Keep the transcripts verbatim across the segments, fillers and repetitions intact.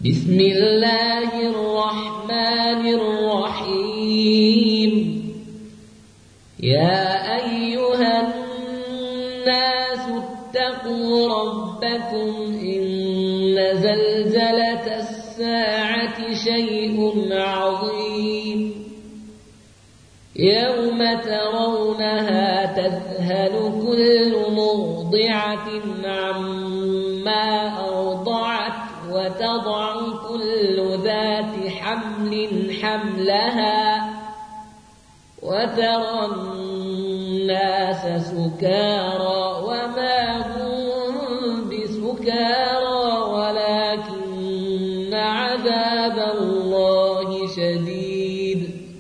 بسم الله الرحمن الرحيم. يا أيها الناس اتقوا ربكم إن زلزلة الساعة شيء عظيم يوم ترونها تذهل كل مرضعة عما أرضعت وتضع كل ذات حمل حملها وترى الناس سكارى وما هم بسكارى ولكن عذاب الله شديد.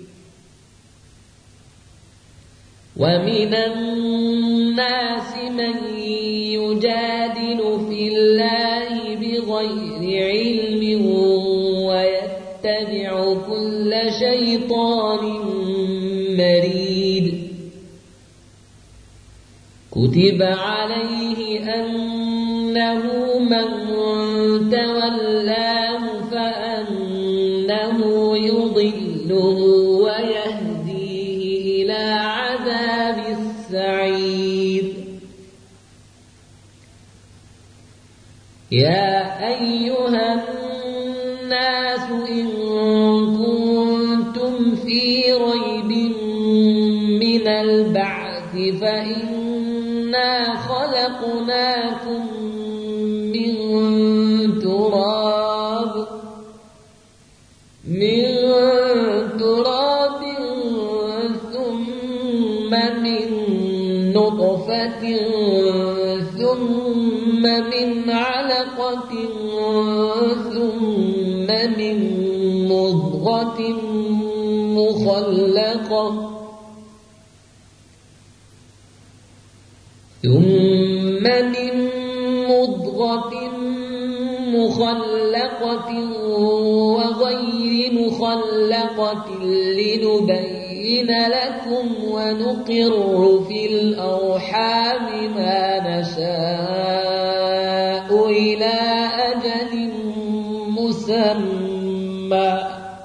ومن الناس من يجادل في الله بغير علم ويتبع كل شيطان مريد. كتب عليه أنه من تولاه فأنه يضله ويهديه إلى عذاب السعير. يا أيها الناس إن كنتم في ريب من البعث فإنا خلقناكم من تراب من تراب ثم من نطفة ثم من علقة ثم من مضغة مخلقة ثم من مضغة مخلقة وغير مخلقة لنبين لكم ونقر في الأرحام ما نشاء إلى أجل مسمى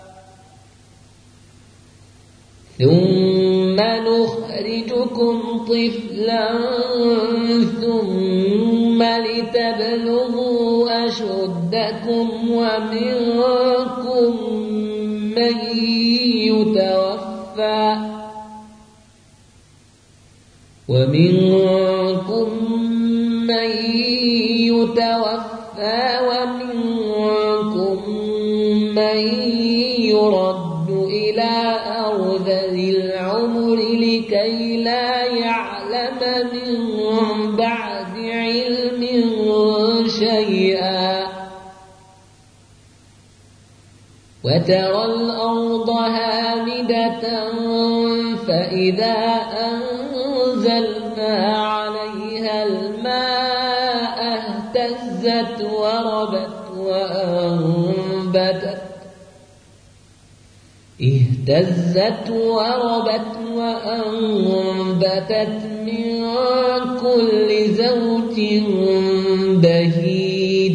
ثم نخرجكم طفلا ثم لتبلغوا أشدكم ومنكم من يتوفى ومنكم من يتوفى ومنكم من يرد إلى أرذل العمر لكي لا يعلم من بعد علم شيئا. وترى الأرض هامدة فإذا أنزلنا عليها الماء اهتزت وربت وأنبتت اهتزت وربت وأنبتت من كل زوج بهيج.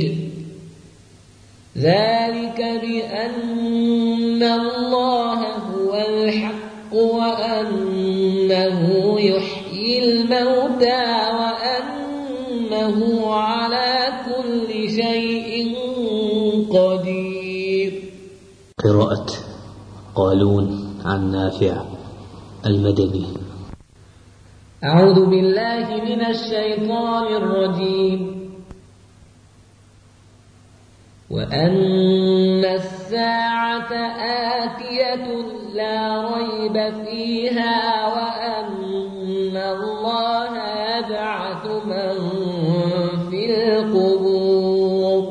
ذلك بأن الله هو الحق وأنه يحيي الموتى وأنه على كل شيء قدير. قراءة قالون عن نافع المدني. أعوذ بالله من الشيطان الرجيم. وأن الساعة آتية لا ريب فيها وأن الله يبعث من في القبور.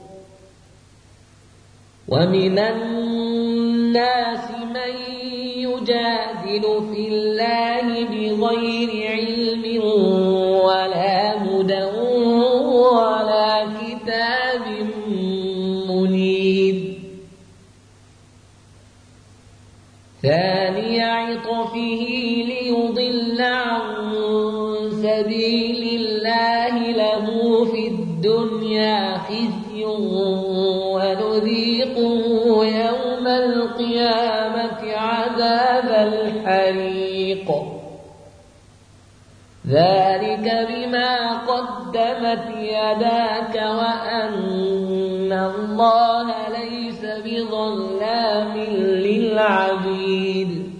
ومن الناس من يجادل في الله بغير علم ولا هدى ولا كتاب منير. ثاني عطفه ليضل عن سبيل الله له في الدنيا خزي خزي ونذيقه يوم القيامة عذاب الحريق ذلك بما قدمت يداك وأن الله ليس بظلام للعبيد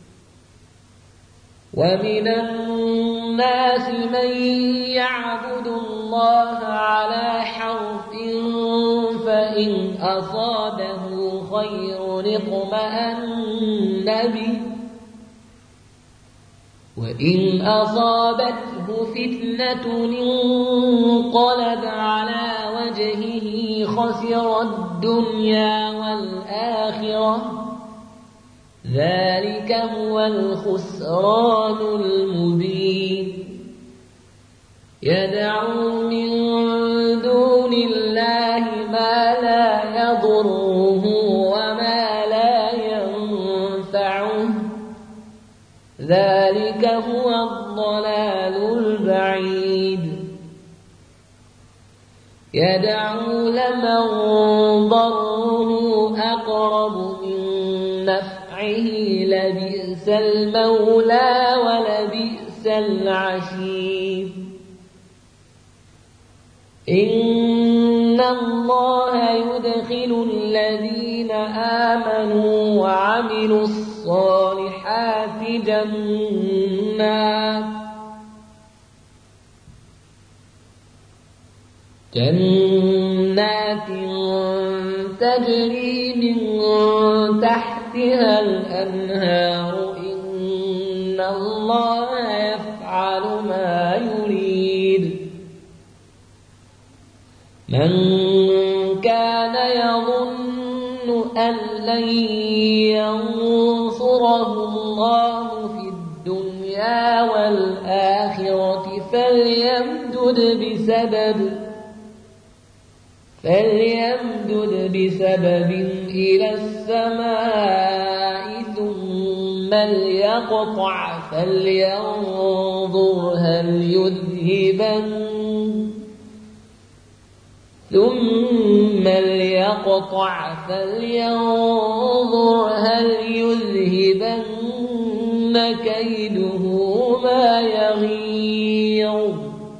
ومن الناس من يعبد الله على حرف فإن أصابه خير اطمأن به وإن أصابته فتنة انقلب على وجهه خسر الدنيا والآخرة ذلك هو الخسران المبين يدعو من دون الله ما لا يضره وما لا ينفعه ذلك هو الضلال البعيد يدعو لمن ضره أقرب من نفعه لبئس المولى ولبئس العشير إن الله يدخل الذين آمنوا وعملوا الصالحات جنات جنات تجري من تحتها الأنهار إن الله يفعل ما يريد من كان يظن أن لن ينصره الله في الدنيا والآخرة فليمدد بسبب فليمدد بسبب إلى السماء ثم ليقطع فلينظر هل يذهبن ثم ليقطع فلينظر هل يذهبن كيده ما يغيظ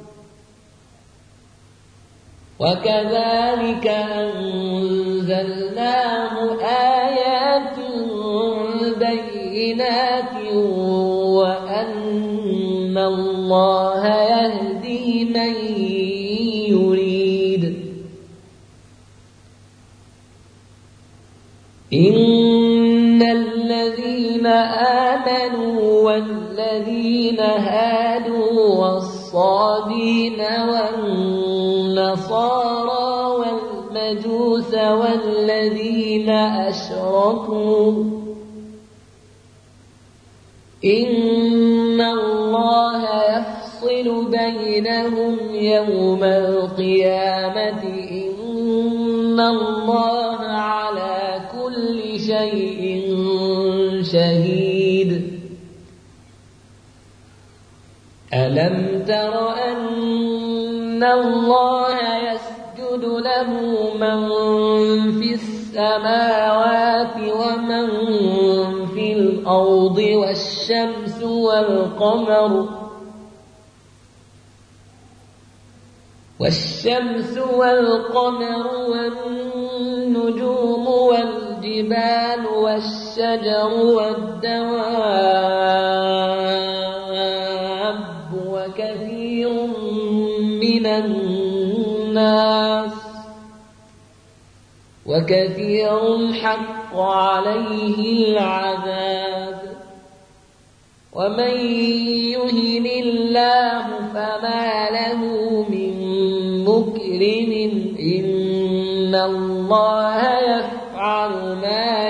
وكذلك أنزلناه آيات بينات وأن الله يهدي من يريد إن الذين آمنوا والذين هادوا والصابين والنصارى والمجوس والذين أشركوا إن الله يفصل بينهم يوم القيامة إن الله على كل شيء شهيد ألم تر أن الله يسجد له من في السماوات ومن في الأرض والشمس والقمر والشمس والقمر والنجوم والجبال والشجر والدواب وكثير من الناس وكثير حق عليه العذاب ومن يهن الله فما له من مكرم إن الله يفعل ما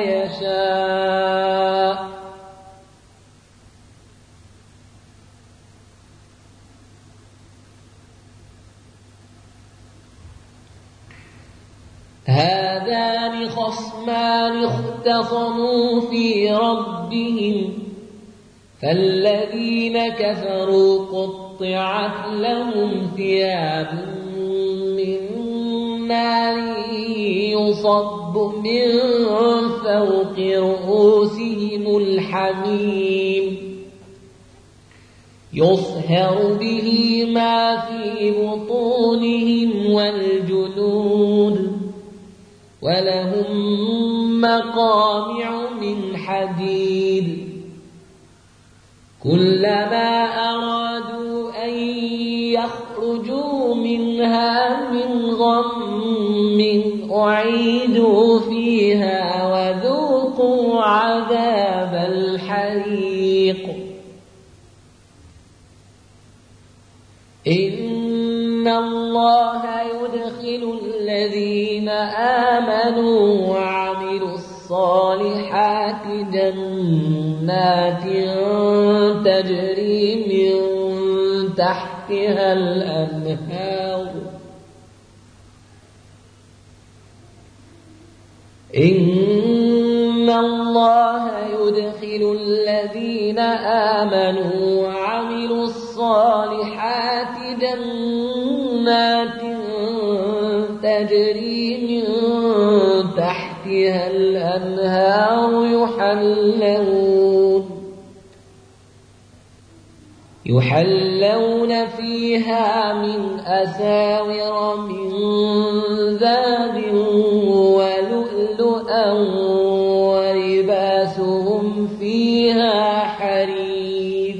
يشاء هذان خصمان اختصموا في ربهم فالذين كفروا قطعت لهم ثياب من نار يصب من فوق رؤوسهم الحميم يصهر به ما في بطونهم والجلود ولهم مقامع من حديد كلما أرادوا أن يخرجوا منها من غم أعيدوا فيها وذوقوا عذاب الحريق إن الله يدخل الذين آمنوا وعملوا الصالحات جنات تجري من تحتها الأنهار إن الله يدخل الذين آمنوا وعملوا الصالحات جنات تجري من تحتها الأنهار يحلون يحلون فيها من أساور من ذهب ولؤلؤا ولباسهم فيها حرير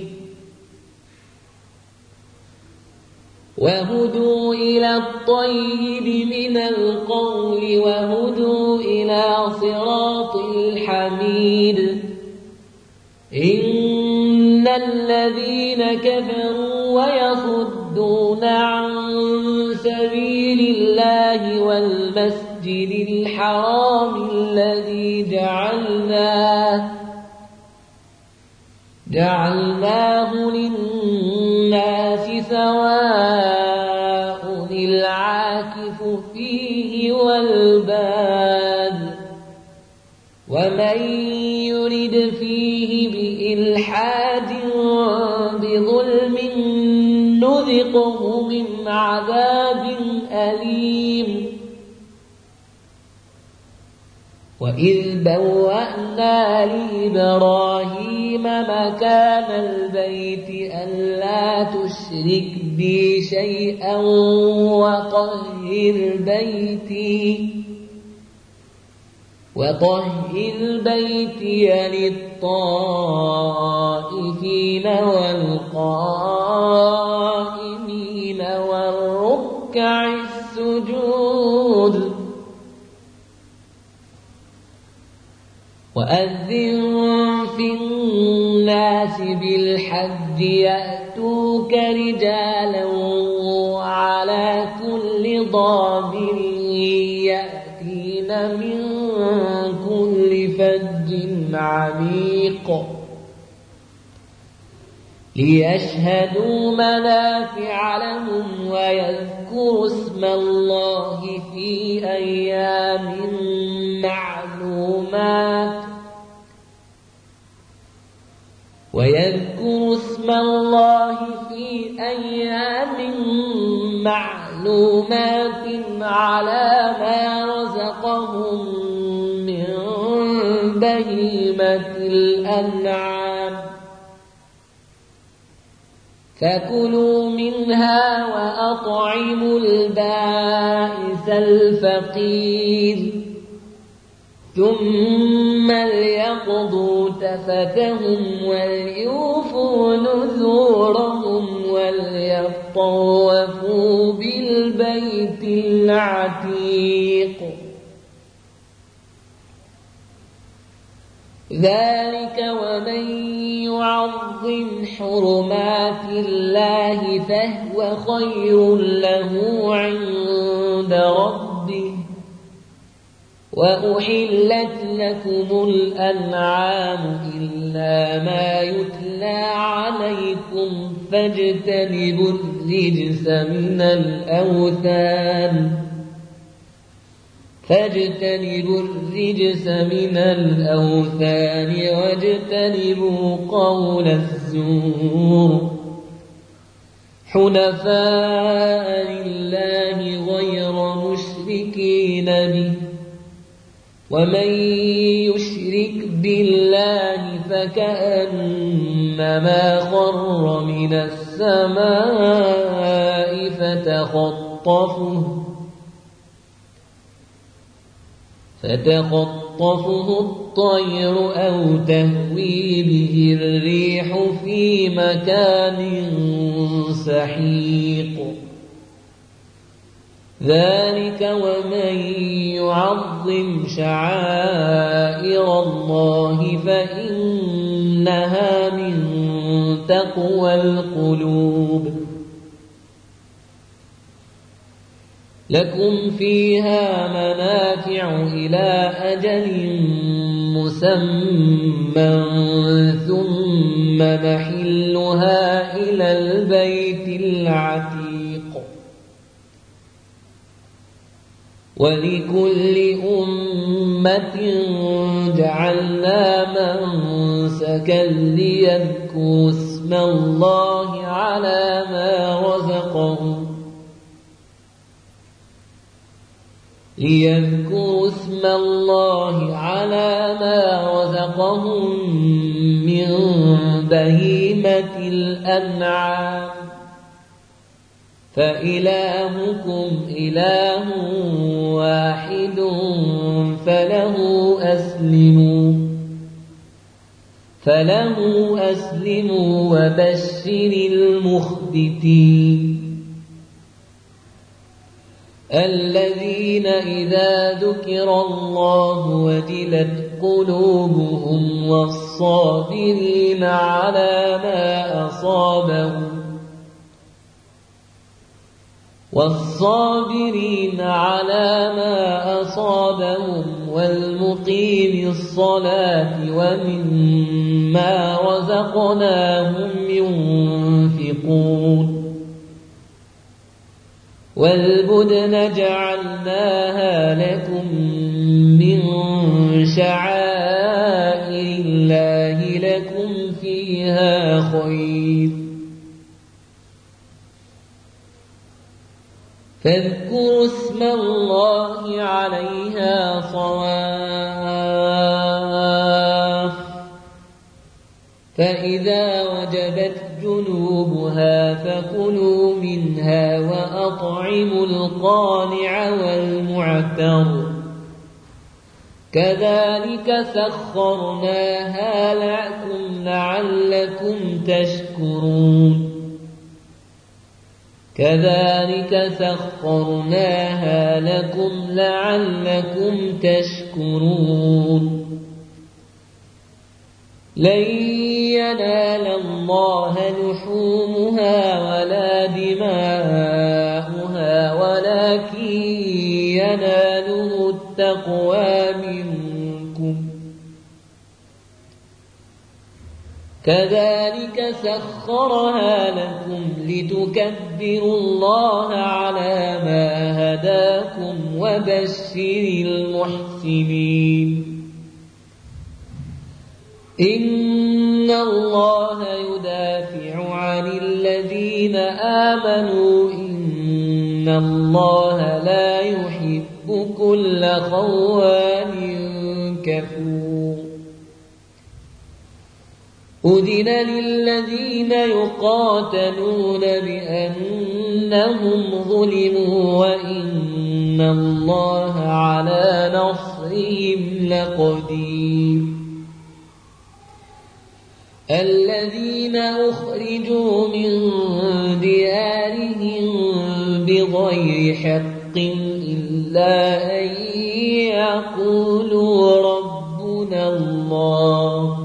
وهدوا إلى الطيب من القول وهدوا إلى صراط الحميد إن الذين كفروا ويصدون عن سبيل الله والمسجد الحرام الذي جعلناه جعلناه للناس سواء العاكف فيه والباد ومن يرد فيه بإلحاد بظلم نذقه من عذاب أليم وإذ بوأنا لإبراهيم مكان البيت ألا تشرك بي شيئا وطهر بيتي وطهر بيتي للطائفين والقائمين والركع السجود وأذن في الناس بالحج يأتوك رجالا وعلى كل ضامر يأتين من كل فج عميق ليشهدوا منافع لهم ويذكروا اسم الله في أيام معلومات ويذكروا اسم الله في أيام معلومات على ما رزقهم من بهيمة الأنعام فكلوا منها وأطعموا البائس الفقير ثم ليقضوا تفتهم وليوفوا نذورهم وليطوفوا بالبيت العتيق ذلك ومن يعظم حرمات الله فهو خير له عند ربه وأحلت لكم الأنعام إلا ما يتلى عليكم فاجتنبوا الرجس من الأوثان فاجتنبوا الرجس من الأوثان واجتنبوا قول الزور حنفاء لله غير مشركين المشركين به ومن يشرك بالله فكأنما خر من السماء فتخطفه فتخطفه الطير أو تهوي به الريح في مكان سحيق ذلك ومن يعظم شعائر الله فإنها من تقوى القلوب لكم فيها منافع إلى أجل مسمى ثم محلها إلى البيت العتيق ولكل أمة جعلنا منسكا ليذكروا اسم الله على ما رزقهم ليذكروا اسم الله على ما رزقهم من بهيمة الأنعام فإلهكم إله واحد فله أسلموا فله أسلموا وبشر المخبتين الذين إذا ذكر الله وجلت قلوبهم والصابرين على ما أصابهم والصابرين على ما أصابهم والمقيم الصلاة ومما رزقناهم ينفقون والبدن جعلناها لكم من شعائر الله لكم فيها خير فاذكروا اسم الله عليها صواف فإذا وجبت جنوبها فكلوا منها وأطعموا القانع والمعتر كذلك سخرناها لكم لعلكم تشكرون كذلك سخرناها لكم لعلكم تشكرون لن ينال الله لحومها ولا دماؤها ولكن يناله التقوى منكم كذلك سخرها لكم لتكبروا الله على ما هداكم وبشر المحسنين إن الله يدافع عن الذين آمنوا إن الله لا يحب كل خوان كفور أذن للذين يقاتلون بأنهم ظلموا وإن الله على نصرهم لقدير الذين أخرجوا من ديارهم بغير حق إلا أن يقولوا ربنا الله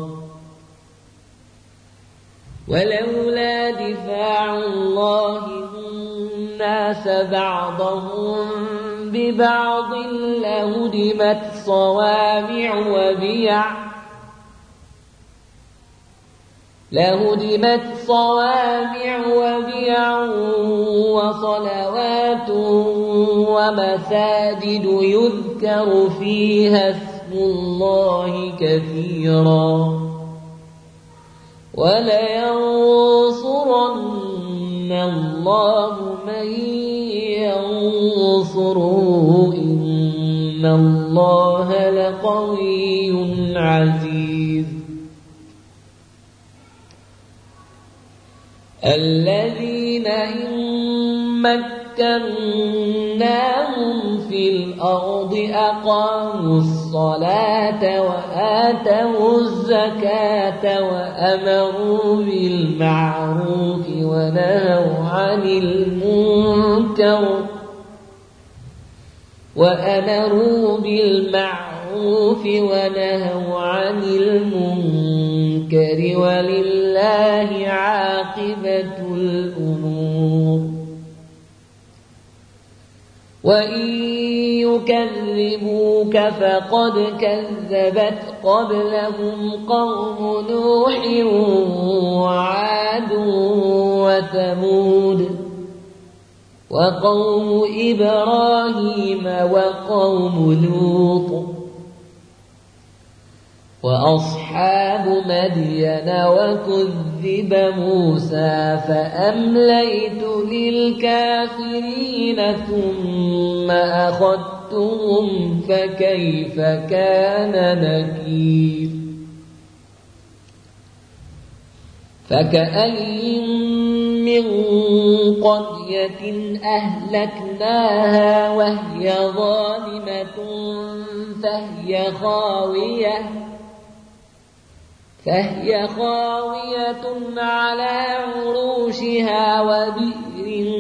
ولولا دفاع الله الناس بعضهم ببعض لهدمت صوامع وبيع لهدمت صوامع وبيع وصلوات ومساجد يذكر فيها اسم الله كثيرا ولينصرن الله من ينصروه إن الله لقوي عزيز الذين إن مكناهم في الأرض أقاموا الصلاة وآتوا الزكاة وأمروا بالمعروف ونهوا عن المنكر وأمروا بالمعروف ونهوا عن المنكر ولله عاقبة الأمور وإن يكذبوك فقد كذبت قبلهم قوم نوح وعاد وثمود وقوم إبراهيم وقوم لوط وأصحاب مدين وكذب موسى فأمليت للكافرين ثم أخذتهم فكيف كان نكير فكأين من قرية أهلكناها وهي ظالمة فهي خاوية فهي خاوية على عروشها وبئر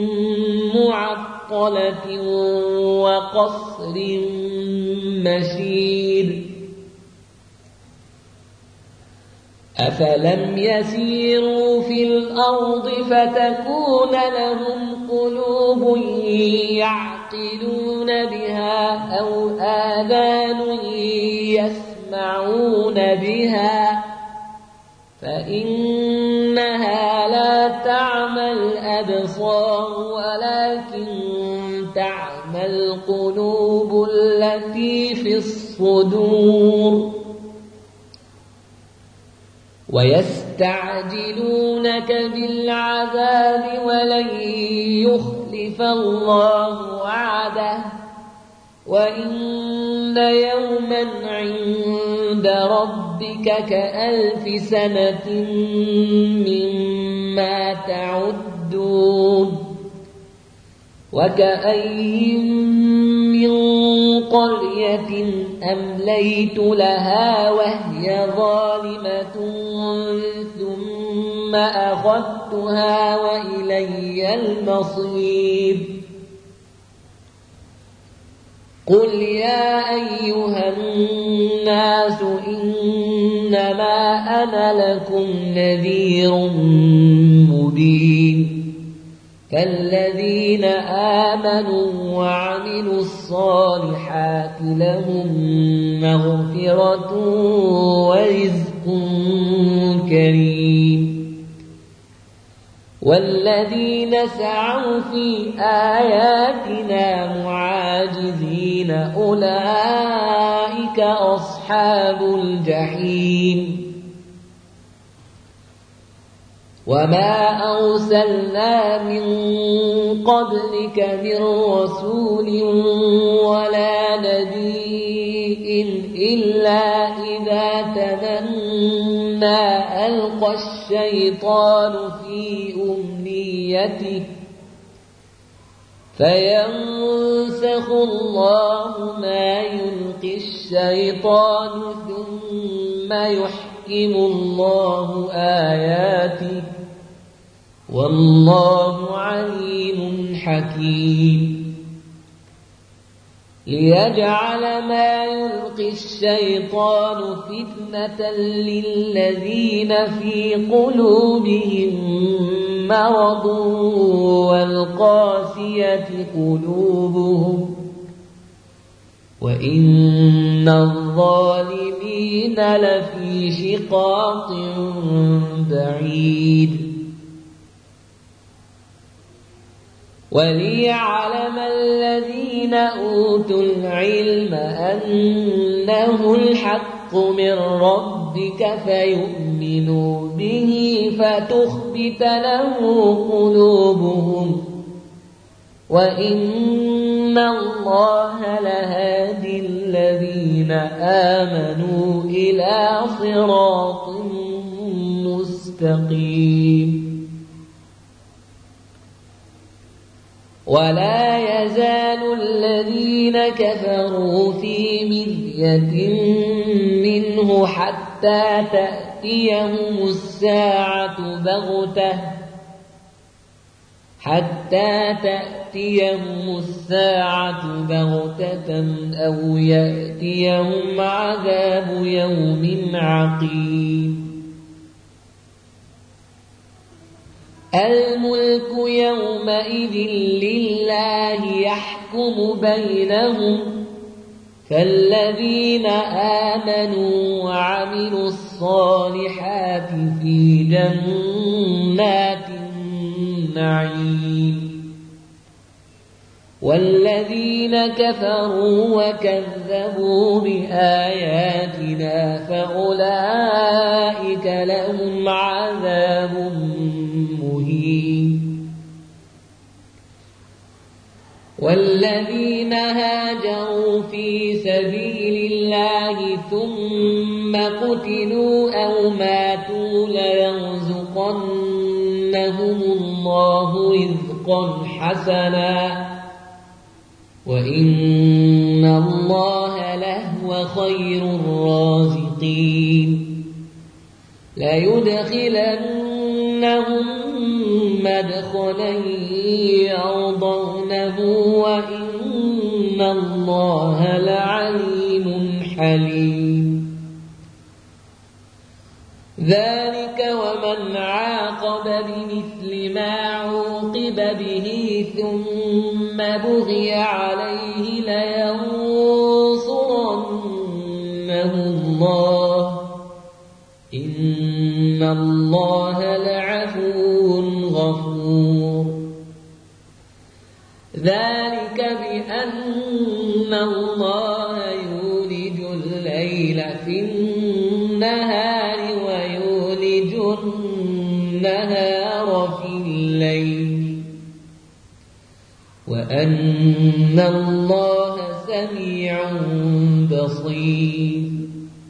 معطلة وقصر مشيد أفلم يسيروا في الأرض فتكون لهم قلوب يعقلون بها أو آذان يسمعون بها فإنها لا تعمى الأبصار ولكن تعمى القلوب التي في الصدور ويستعجلونك بالعذاب ولن يخلف الله وعده وإن يوما عند ربك كألف سنة مما تعدون وكأين من قرية أمليت لها وهي ظالمة ثم أخذتها وإلي المصير قل يا أيها الناس إنما أنا لكم نذير مبين فالذين آمنوا وعملوا الصالحات لهم مغفرة ورزق كريم والذين سعوا في آياتنا معاجزين أولئك أصحاب الجحيم وما أرسلنا من قبلك من رسول ولا نبي إلا إذا تمنى ألقى الشيطان في أمنيته فينسخ الله ما يلقي الشيطان ثم يحكم الله آياته والله عليم حكيم ليجعل ما يلقي الشيطان فتنة للذين في قلوبهم مرض والقاسية قلوبهم وإن الظالمين لفي شقاق بعيد وليعلم الذين أوتوا العلم أنه الحق من ربك فيؤمنوا به فتخبت له قلوبهم وإن الله لهادي الذين آمنوا إلى صراط مستقيم. ولا يزال الذين كفروا في مرية منه حتى تأتيهم الساعة بغتة حتى تأتيهم الساعة بغتة أو يأتيهم عذاب يوم عقيم. الملك يومئذ لله يحكم بينهم، فالذين آمنوا وعملوا الصالحات في جنات النعيم، والذين كفروا وكذبوا بآياتنا فأولئك لهم عذاب مهين. والذين هاجروا في سبيل الله ثم قتلوا أو ماتوا ليرزقنهم الله رزقا حسنا وإن الله لهو خير الرازقين. ليدخلنهم مدخلا يرضونه وإن الله لعليم حليم. ذلك ومن عاقب بمثل ما عوقب به ثم بغي عليه لينصرنه الله إن الله لعفو غفور. ذلك بأن الله يولج الليل في النهار ويولج النهار في الليل وأن الله سميع بصير.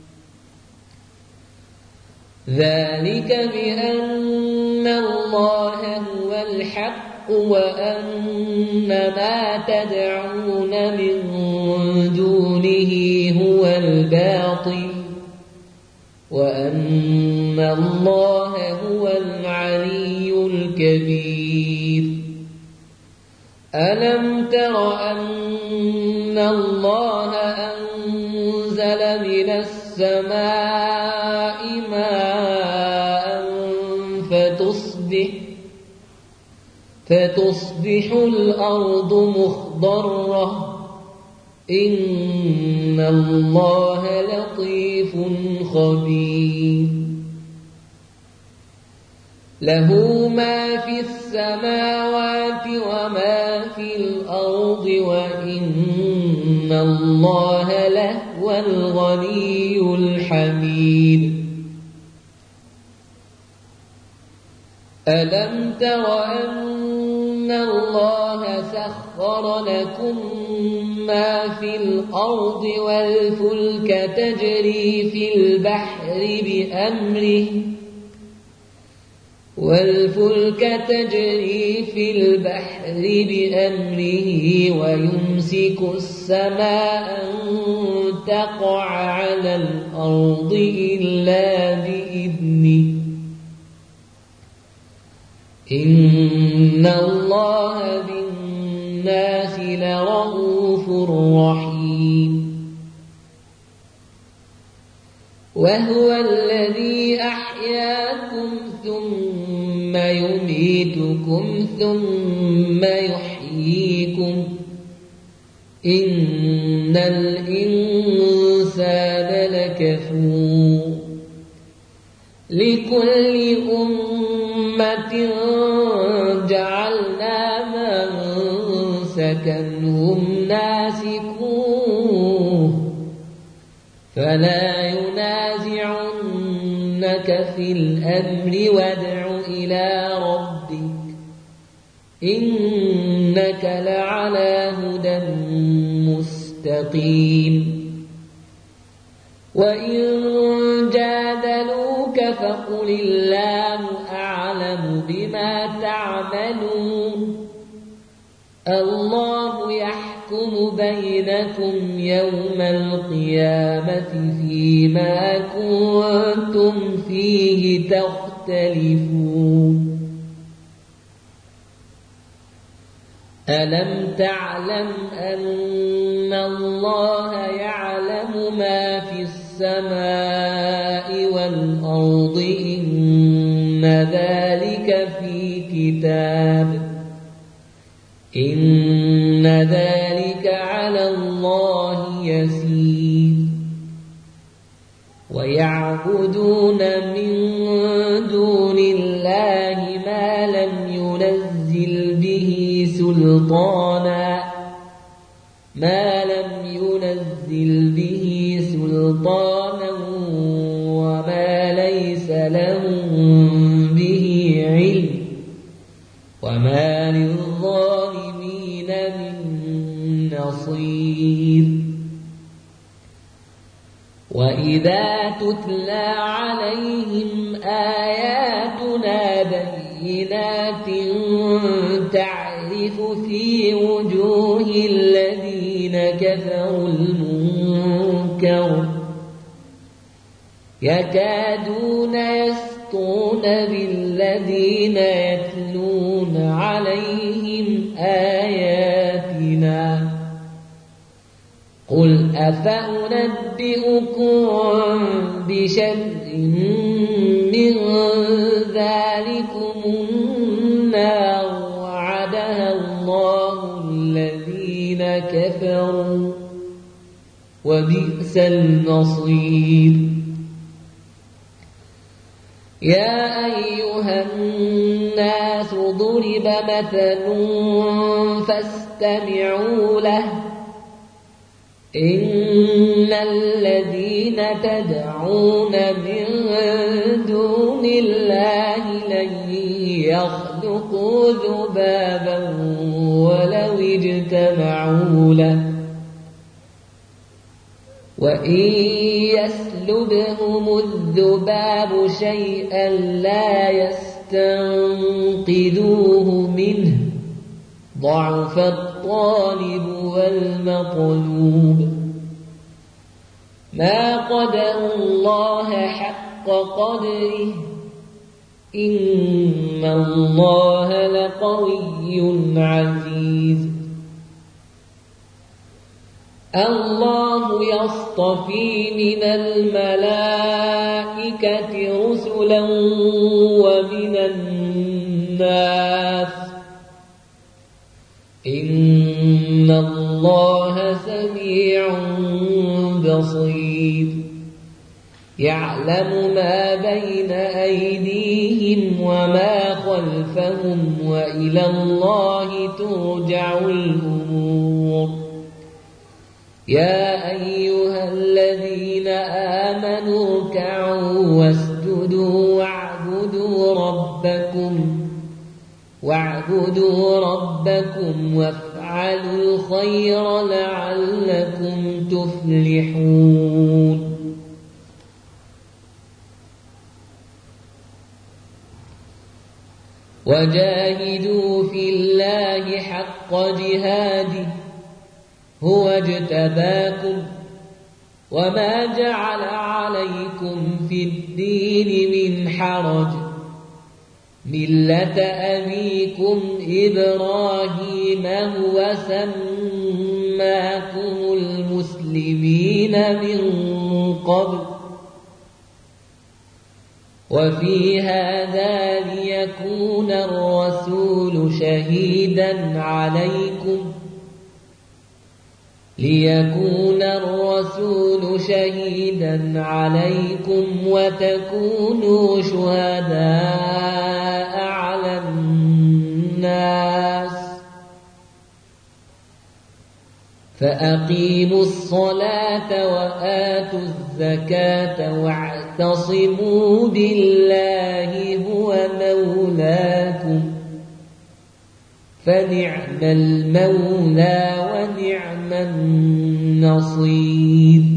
ذلك بأن الله هو الحق وأن ما تدعون من دونه هو الباطل وأن الله هو العلي الكبير. ألم تر أن الله أنزل من السماء ماء فتصبح فتصبح الأرض مخضرة إن الله لطيف خبير. له ما في السماوات وما في الأرض وإن الله لهو الغني الحميد. ألم تر أن الله سخر لكم ما في الأرض والفلك تجري في البحر بأمره والفلك تجري في البحر بأمره ويمسك السماء أن تقع على الأرض إلا بإذنه إن الله بالناس لرؤوف رحيم. وهو الذي أحياكم ثم يميتكم ثم يحييكم إن الإنسان لكفور. لكل أمة جعلنا منسكا هم ناسكوه فلا ينازعنك في الأمر وادع إلى ربك إنك إنك لعلى هدى مستقيم وإن جادلوك فقل الله أعلم بما تعملون الله يحكم بينكم يوم القيامة فيما كنتم فيه تختلفون ألم تعلم أن الله يعلم ما في السماء والأرض إن ذلك في كتاب إن ذلك على الله يسير ويعبدون من دون الله ما لم ينزل به سلطانا ما لم ينزل به سلطانا وما ليس لهم به علم وما للظالمين من نصير وإذا تتلى عليهم آياتنا بينات تعرف في وجوه الذين كفروا المنكر يكادون يسطون بالذين يتلون عليهم آياتنا قل أفأنبئكم بشر من ذلكم النار وعدها الله الذين كفروا وبئس المصير يا أيها الناس ضرب مثل فاستمعوا له إن الذين تدعون من دون الله لن يخلقوا ذبابا ولو اجتمعوا له وإن يسلبهم الذباب شيئا لا يستنقذوه منه ضعف الطالب والمطلوب ما قدروا الله حق قدره إن الله لقوي عزيز الله يصطفي من الملائكة رسلا ومن الناس إن الله سميع بصير يعلم ما بين أيديهم وما خلفهم وإلى الله ترجع الأمور يا أيها الذين آمنوا اركعوا واسجدوا واعبدوا ربكم واعبدوا ربكم وافعلوا الخير لعلكم تفلحون وجاهدوا في الله حق جهاده هو اجتباكم وما جعل عليكم في الدين من حرج ملة أبيكم إبراهيم هو سماكم المسلمين من قبل وفي هذا ليكون الرسول شهيدا عليكم ليكون الرسول شهيدا عليكم وتكونوا شهداء على الناس فأقيموا الصلاة وآتوا الزكاة واعتصموا بالله هو مولاكم فنعم المولى ونعم النصير.